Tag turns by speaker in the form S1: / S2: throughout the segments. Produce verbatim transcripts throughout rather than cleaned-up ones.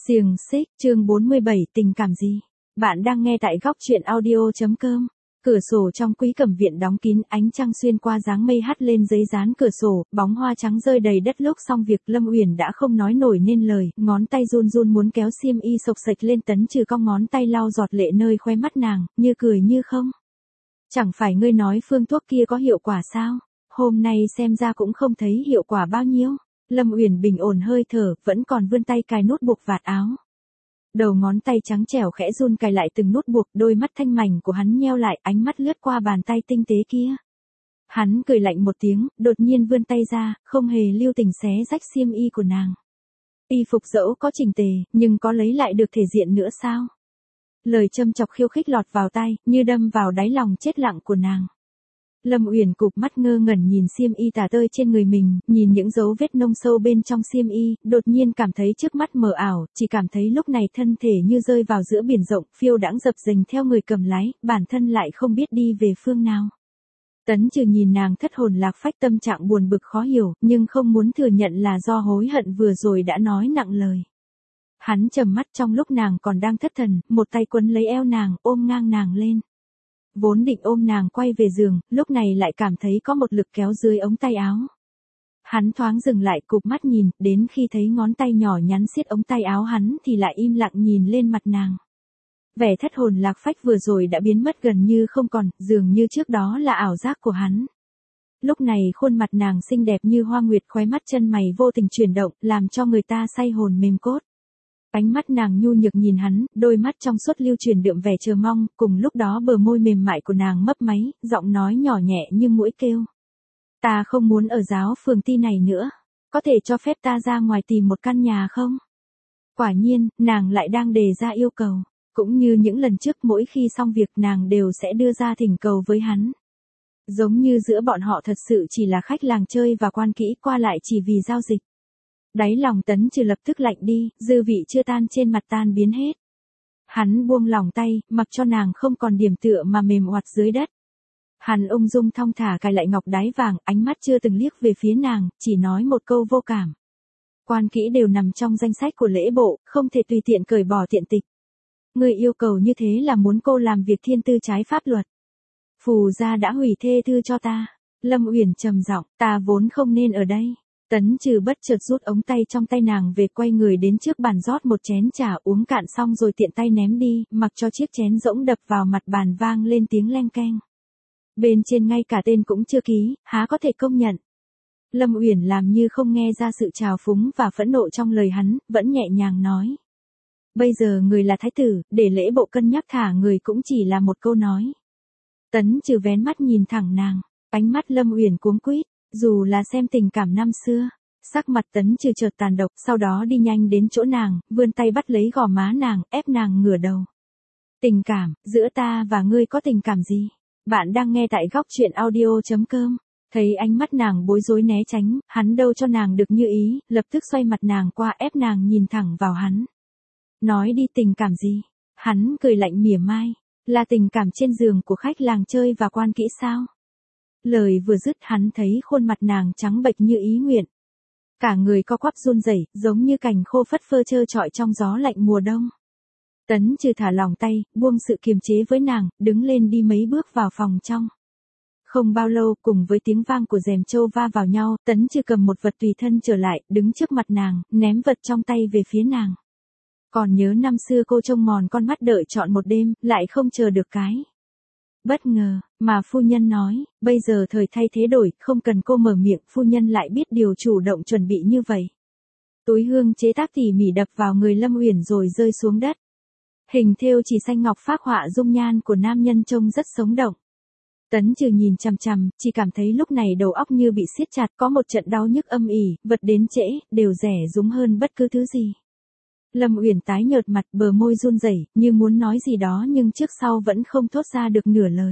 S1: Xiềng xích, chương bốn mươi bảy, tình cảm gì? Bạn đang nghe tại góc truyện audio.com. Cửa sổ trong quý cẩm viện đóng kín, ánh trăng xuyên qua dáng mây hắt lên giấy dán cửa sổ, bóng hoa trắng rơi đầy đất. Lúc xong việc, Lâm Uyển đã không nói nổi nên lời, ngón tay run run muốn kéo xiêm y xộc xệch lên. Tấn Trừ cong ngón tay lau giọt lệ nơi khóe mắt nàng, như cười như không. Chẳng phải ngươi nói phương thuốc kia có hiệu quả sao? Hôm nay xem ra cũng không thấy hiệu quả bao nhiêu. Lâm Uyển bình ổn hơi thở, vẫn còn vươn tay cài nút buộc vạt áo. Đầu ngón tay trắng trẻo khẽ run cài lại từng nút buộc, đôi mắt thanh mảnh của hắn nheo lại, ánh mắt lướt qua bàn tay tinh tế kia. Hắn cười lạnh một tiếng, đột nhiên vươn tay ra, không hề lưu tình xé rách xiêm y của nàng. Y phục dẫu có chỉnh tề, nhưng có lấy lại được thể diện nữa sao? Lời châm chọc khiêu khích lọt vào tai, như đâm vào đáy lòng chết lặng của nàng. Lâm Uyển cụp mắt ngơ ngẩn nhìn xiêm y tả tơi trên người mình, nhìn những dấu vết nông sâu bên trong xiêm y, đột nhiên cảm thấy trước mắt mờ ảo, chỉ cảm thấy lúc này thân thể như rơi vào giữa biển rộng, phiêu đãng dập dềnh theo người cầm lái, bản thân lại không biết đi về phương nào. Tấn Trừ nhìn nàng thất hồn lạc phách, tâm trạng buồn bực khó hiểu, nhưng không muốn thừa nhận là do hối hận vừa rồi đã nói nặng lời. Hắn trầm mắt trong lúc nàng còn đang thất thần, một tay quấn lấy eo nàng, ôm ngang nàng lên. Vốn định ôm nàng quay về giường, lúc này lại cảm thấy có một lực kéo dưới ống tay áo. Hắn thoáng dừng lại, cụp mắt nhìn, đến khi thấy ngón tay nhỏ nhắn siết ống tay áo hắn thì lại im lặng nhìn lên mặt nàng. Vẻ thất hồn lạc phách vừa rồi đã biến mất gần như không còn, dường như trước đó là ảo giác của hắn. Lúc này khuôn mặt nàng xinh đẹp như hoa nguyệt, khóe mắt chân mày vô tình chuyển động, làm cho người ta say hồn mềm cốt. Ánh mắt nàng nhu nhược nhìn hắn, đôi mắt trong suốt lưu truyền đượm vẻ chờ mong, cùng lúc đó bờ môi mềm mại của nàng mấp máy, giọng nói nhỏ nhẹ như muỗi kêu. Ta không muốn ở giáo phường ti này nữa, có thể cho phép ta ra ngoài tìm một căn nhà không? Quả nhiên, nàng lại đang đề ra yêu cầu, cũng như những lần trước mỗi khi xong việc nàng đều sẽ đưa ra thỉnh cầu với hắn. Giống như giữa bọn họ thật sự chỉ là khách làng chơi và quan kỹ qua lại chỉ vì giao dịch. Đáy lòng Tấn Trừ lập tức lạnh đi, dư vị chưa tan trên mặt tan biến hết. Hắn buông lòng tay, mặc cho nàng không còn điểm tựa mà mềm oặt dưới đất. Hắn ung dung thong thả cài lại ngọc đái vàng, ánh mắt chưa từng liếc về phía nàng, chỉ nói một câu vô cảm. Quan kỹ đều nằm trong danh sách của lễ bộ, không thể tùy tiện cởi bỏ tiện tịch. Người yêu cầu như thế là muốn cô làm việc thiên tư trái pháp luật. Phù gia đã hủy thê thư cho ta. Lâm Uyển trầm giọng, ta vốn không nên ở đây. Tấn Trừ bất chợt rút ống tay trong tay nàng về, quay người đến trước bàn rót một chén trà, uống cạn xong rồi tiện tay ném đi, mặc cho chiếc chén rỗng đập vào mặt bàn vang lên tiếng leng keng. Bên trên ngay cả tên cũng chưa ký, há có thể công nhận. Lâm Uyển làm như không nghe ra sự trào phúng và phẫn nộ trong lời hắn, vẫn nhẹ nhàng nói. Bây giờ người là thái tử, để lễ bộ cân nhắc thả người cũng chỉ là một câu nói. Tấn Trừ vén mắt nhìn thẳng nàng, ánh mắt Lâm Uyển cuống quýt. Dù là xem tình cảm năm xưa, sắc mặt Tấn Trừ chợt tàn độc, sau đó đi nhanh đến chỗ nàng, vươn tay bắt lấy gò má nàng, ép nàng ngửa đầu. Tình cảm, giữa ta và ngươi có tình cảm gì? Bạn đang nghe tại góc truyện audio.com. Thấy ánh mắt nàng bối rối né tránh, hắn đâu cho nàng được như ý, lập tức xoay mặt nàng qua, ép nàng nhìn thẳng vào hắn. Nói đi, tình cảm gì? Hắn cười lạnh mỉa mai. Là tình cảm trên giường của khách làng chơi và quan kỹ sao? Lời vừa dứt hắn thấy khuôn mặt nàng trắng bệch như ý nguyện. Cả người co quắp run rẩy, giống như cành khô phất phơ trơ trọi trong gió lạnh mùa đông. Tấn Trừ thả lỏng tay, buông sự kiềm chế với nàng, đứng lên đi mấy bước vào phòng trong. Không bao lâu, cùng với tiếng vang của rèm trâu va vào nhau, Tấn Trừ cầm một vật tùy thân trở lại, đứng trước mặt nàng, ném vật trong tay về phía nàng. Còn nhớ năm xưa cô trông mòn con mắt đợi chọn một đêm, lại không chờ được cái. Bất ngờ, mà phu nhân nói, bây giờ thời thay thế đổi, không cần cô mở miệng, phu nhân lại biết điều chủ động chuẩn bị như vậy. Túi hương chế tác tỉ mỉ đập vào người Lâm Uyển rồi rơi xuống đất. Hình thêu chỉ xanh ngọc phác họa dung nhan của nam nhân trông rất sống động. Tấn Trừ nhìn chằm chằm, chỉ cảm thấy lúc này đầu óc như bị siết chặt, có một trận đau nhức âm ỉ, vật đến trễ, đều rẻ rúng hơn bất cứ thứ gì. Lâm Uyển tái nhợt mặt, bờ môi run rẩy, như muốn nói gì đó nhưng trước sau vẫn không thốt ra được nửa lời.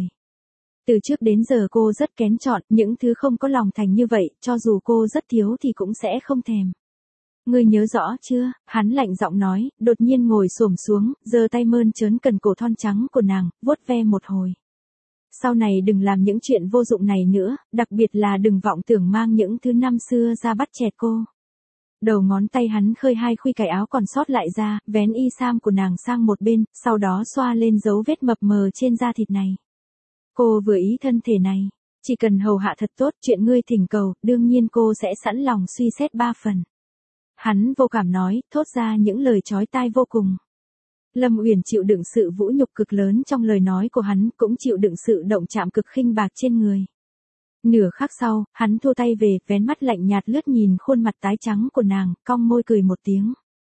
S1: Từ trước đến giờ cô rất kén chọn, những thứ không có lòng thành như vậy, cho dù cô rất thiếu thì cũng sẽ không thèm. Ngươi nhớ rõ chưa? Hắn lạnh giọng nói, đột nhiên ngồi xổm xuống, giơ tay mơn trớn cần cổ thon trắng của nàng, vuốt ve một hồi. Sau này đừng làm những chuyện vô dụng này nữa, đặc biệt là đừng vọng tưởng mang những thứ năm xưa ra bắt chẹt cô. Đầu ngón tay hắn khơi hai khuy cài áo còn sót lại ra, vén y sam của nàng sang một bên, sau đó xoa lên dấu vết mập mờ trên da thịt này. Cô vừa ý thân thể này, chỉ cần hầu hạ thật tốt, chuyện ngươi thỉnh cầu, đương nhiên cô sẽ sẵn lòng suy xét ba phần. Hắn vô cảm nói, thốt ra những lời chói tai vô cùng. Lâm Uyển chịu đựng sự vũ nhục cực lớn trong lời nói của hắn, cũng chịu đựng sự động chạm cực khinh bạc trên người. Nửa khắc sau, hắn thua tay về, vén mắt lạnh nhạt lướt nhìn khuôn mặt tái trắng của nàng, cong môi cười một tiếng.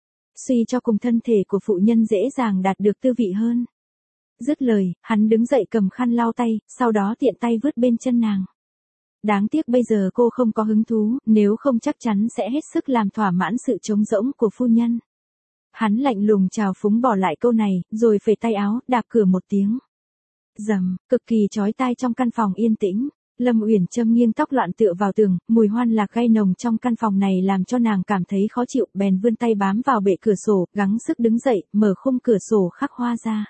S1: Suy cho cùng thân thể của phụ nhân dễ dàng đạt được tư vị hơn. Dứt lời, hắn đứng dậy cầm khăn lau tay, sau đó tiện tay vứt bên chân nàng. Đáng tiếc bây giờ cô không có hứng thú, nếu không chắc chắn sẽ hết sức làm thỏa mãn sự trống rỗng của phu nhân. Hắn lạnh lùng chào phúng bỏ lại câu này, rồi phẩy tay áo, đạp cửa một tiếng. Rầm, cực kỳ chói tai trong căn phòng yên tĩnh. Lâm Uyển châm nghiêng tóc loạn tựa vào tường, mùi hoan lạc gây nồng trong căn phòng này làm cho nàng cảm thấy khó chịu, bèn vươn tay bám vào bệ cửa sổ, gắng sức đứng dậy, mở khung cửa sổ khắc hoa ra.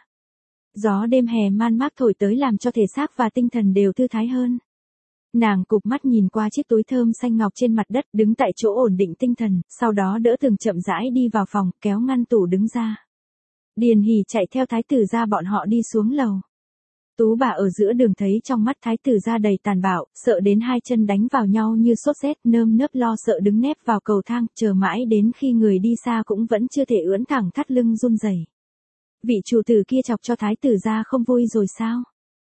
S1: Gió đêm hè man mác thổi tới làm cho thể xác và tinh thần đều thư thái hơn. Nàng cụp mắt nhìn qua chiếc túi thơm xanh ngọc trên mặt đất, đứng tại chỗ ổn định tinh thần, sau đó đỡ từng chậm rãi đi vào phòng, kéo ngăn tủ đứng ra. Điền Hỉ chạy theo thái tử gia bọn họ đi xuống lầu. Tú bà ở giữa đường thấy trong mắt thái tử gia đầy tàn bạo, sợ đến hai chân đánh vào nhau như sốt rét, nơm nớp lo sợ đứng nép vào cầu thang, chờ mãi đến khi người đi xa cũng vẫn chưa thể ưỡn thẳng thắt lưng run rẩy. Vị chủ tử kia chọc cho thái tử gia không vui rồi sao?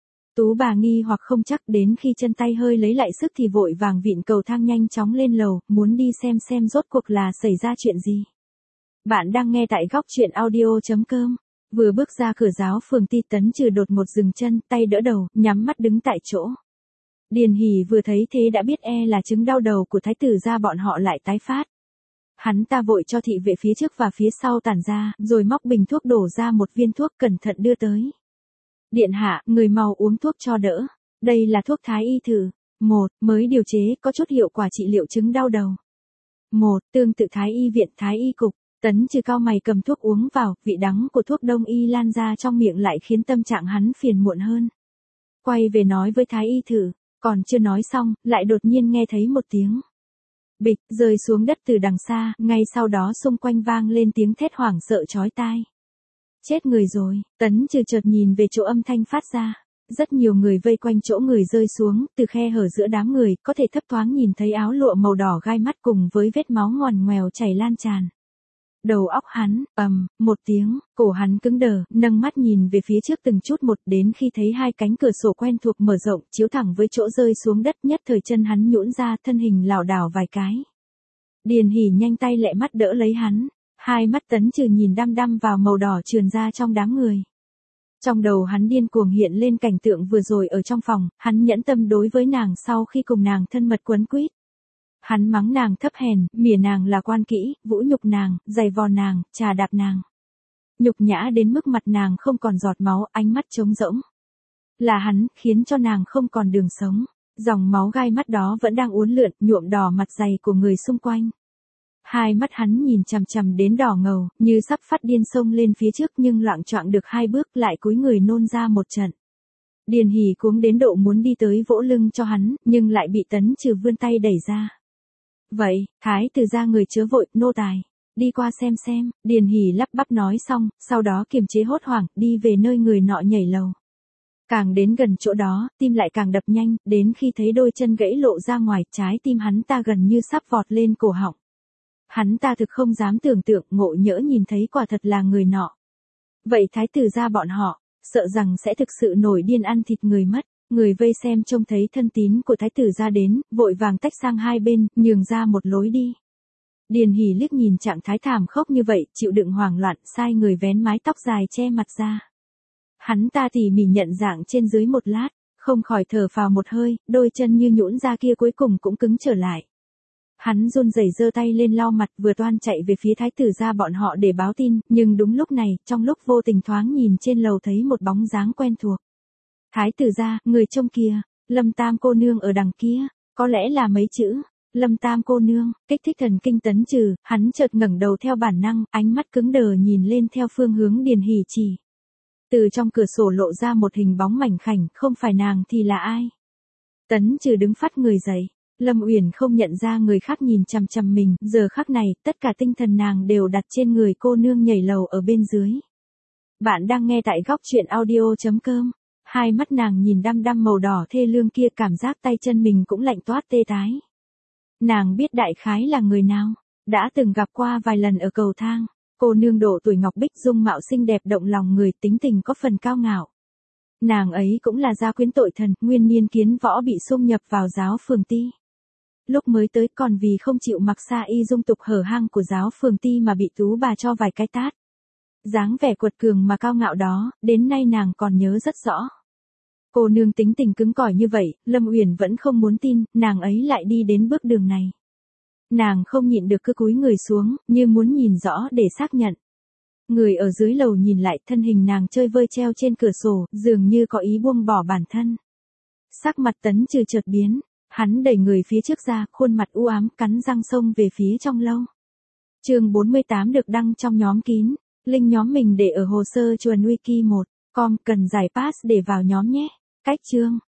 S1: Tú bà nghi hoặc không chắc, đến khi chân tay hơi lấy lại sức thì vội vàng vịn cầu thang nhanh chóng lên lầu, muốn đi xem xem rốt cuộc là xảy ra chuyện gì. Bạn đang nghe tại góc truyện audio chấm com. Vừa bước ra cửa giáo phường Ti Tấn Trừ đột một dừng chân, tay đỡ đầu, nhắm mắt đứng tại chỗ. Điền Hỉ vừa thấy thế đã biết e là chứng đau đầu của thái tử gia bọn họ lại tái phát. Hắn ta vội cho thị vệ phía trước và phía sau tản ra, rồi móc bình thuốc đổ ra một viên thuốc cẩn thận đưa tới. Điện hạ, người mau uống thuốc cho đỡ. Đây là thuốc thái y thử. Một, mới điều chế, có chút hiệu quả trị liệu chứng đau đầu. Một, tương tự thái y viện thái y cục. Tấn Trừ cao mày cầm thuốc uống vào, vị đắng của thuốc đông y lan ra trong miệng lại khiến tâm trạng hắn phiền muộn hơn. Quay về nói với thái y thử, còn chưa nói xong, lại đột nhiên nghe thấy một tiếng bịch rơi xuống đất từ đằng xa, ngay sau đó xung quanh vang lên tiếng thét hoảng sợ chói tai. Chết người rồi, Tấn Trừ chợt nhìn về chỗ âm thanh phát ra. Rất nhiều người vây quanh chỗ người rơi xuống, từ khe hở giữa đám người, có thể thấp thoáng nhìn thấy áo lụa màu đỏ gai mắt cùng với vết máu ngoằn ngoèo chảy lan tràn. Đầu óc hắn, ầm, một tiếng, cổ hắn cứng đờ, nâng mắt nhìn về phía trước từng chút một, đến khi thấy hai cánh cửa sổ quen thuộc mở rộng, chiếu thẳng với chỗ rơi xuống đất, nhất thời chân hắn nhũn ra, thân hình lảo đảo vài cái. Điền Hỉ nhanh tay lẹ mắt đỡ lấy hắn, hai mắt Tấn Trừ nhìn đăm đăm vào màu đỏ trườn ra trong đám người. Trong đầu hắn điên cuồng hiện lên cảnh tượng vừa rồi ở trong phòng, hắn nhẫn tâm đối với nàng sau khi cùng nàng thân mật quấn quýt. Hắn mắng nàng thấp hèn, mỉa nàng là quan kỹ, vũ nhục nàng, giày vò nàng, trà đạp nàng. Nhục nhã đến mức mặt nàng không còn giọt máu, ánh mắt trống rỗng. Là hắn, khiến cho nàng không còn đường sống. Dòng máu gai mắt đó vẫn đang uốn lượn, nhuộm đỏ mặt dày của người xung quanh. Hai mắt hắn nhìn chằm chằm đến đỏ ngầu, như sắp phát điên xông lên phía trước nhưng loạng choạng được hai bước lại cúi người nôn ra một trận. Điền Hỉ cuống đến độ muốn đi tới vỗ lưng cho hắn, nhưng lại bị Tấn Trừ vươn tay đẩy ra. Vậy, thái tử gia người chớ vội, nô tài. Đi qua xem xem, Điền Hỉ lắp bắp nói xong, sau đó kiềm chế hốt hoảng, đi về nơi người nọ nhảy lầu. Càng đến gần chỗ đó, tim lại càng đập nhanh, đến khi thấy đôi chân gãy lộ ra ngoài, trái tim hắn ta gần như sắp vọt lên cổ họng. Hắn ta thực không dám tưởng tượng, ngộ nhỡ nhìn thấy quả thật là người nọ. Vậy thái tử gia bọn họ, sợ rằng sẽ thực sự nổi điên ăn thịt người mất. Người vây xem trông thấy thân tín của thái tử gia đến, vội vàng tách sang hai bên, nhường ra một lối đi. Điền Hỉ liếc nhìn trạng thái thảm khốc như vậy, chịu đựng hoảng loạn, sai người vén mái tóc dài che mặt ra. Hắn ta tỉ mỉ nhận dạng trên dưới một lát, không khỏi thở phào một hơi, đôi chân như nhũn ra kia cuối cùng cũng cứng trở lại. Hắn run rẩy giơ tay lên lau mặt, vừa toan chạy về phía thái tử gia bọn họ để báo tin, nhưng đúng lúc này, trong lúc vô tình thoáng nhìn trên lầu thấy một bóng dáng quen thuộc. Thái tử gia, người trông kia, Lâm Tam cô nương ở đằng kia, có lẽ là mấy chữ, Lâm Tam cô nương, kích thích thần kinh Tấn Trừ, hắn chợt ngẩng đầu theo bản năng, ánh mắt cứng đờ nhìn lên theo phương hướng Điền Hỉ chỉ. Từ trong cửa sổ lộ ra một hình bóng mảnh khảnh, không phải nàng thì là ai? Tấn Trừ đứng phắt người dậy, Lâm Uyển không nhận ra người khác nhìn chằm chằm mình, giờ khắc này, tất cả tinh thần nàng đều đặt trên người cô nương nhảy lầu ở bên dưới. Bạn đang nghe tại góc chuyện audio chấm com. Hai mắt nàng nhìn đăm đăm màu đỏ thê lương kia, cảm giác tay chân mình cũng lạnh toát tê tái. Nàng biết đại khái là người nào, đã từng gặp qua vài lần ở cầu thang. Cô nương độ tuổi ngọc bích, dung mạo xinh đẹp động lòng người, tính tình có phần cao ngạo. Nàng ấy cũng là gia quyến tội thần, nguyên niên kiến võ bị xung nhập vào giáo phường ti. Lúc mới tới còn vì không chịu mặc sa y dung tục hở hang của giáo phường ti mà bị tú bà cho vài cái tát. Dáng vẻ cuột cường mà cao ngạo đó, đến nay nàng còn nhớ rất rõ. Cô nương tính tình cứng cỏi như vậy, Lâm Uyển vẫn không muốn tin, nàng ấy lại đi đến bước đường này. Nàng không nhịn được cứ cúi người xuống, như muốn nhìn rõ để xác nhận. Người ở dưới lầu nhìn lại, thân hình nàng chơi vơi treo trên cửa sổ, dường như có ý buông bỏ bản thân. Sắc mặt Tấn Trừ chợt biến, hắn đẩy người phía trước ra, khuôn mặt u ám, cắn răng xông về phía trong lâu. Chương bốn mươi tám được đăng trong nhóm kín. Link nhóm mình để ở hồ sơ chuồn wiki một chấm com, cần giải pass để vào nhóm nhé. Cách chương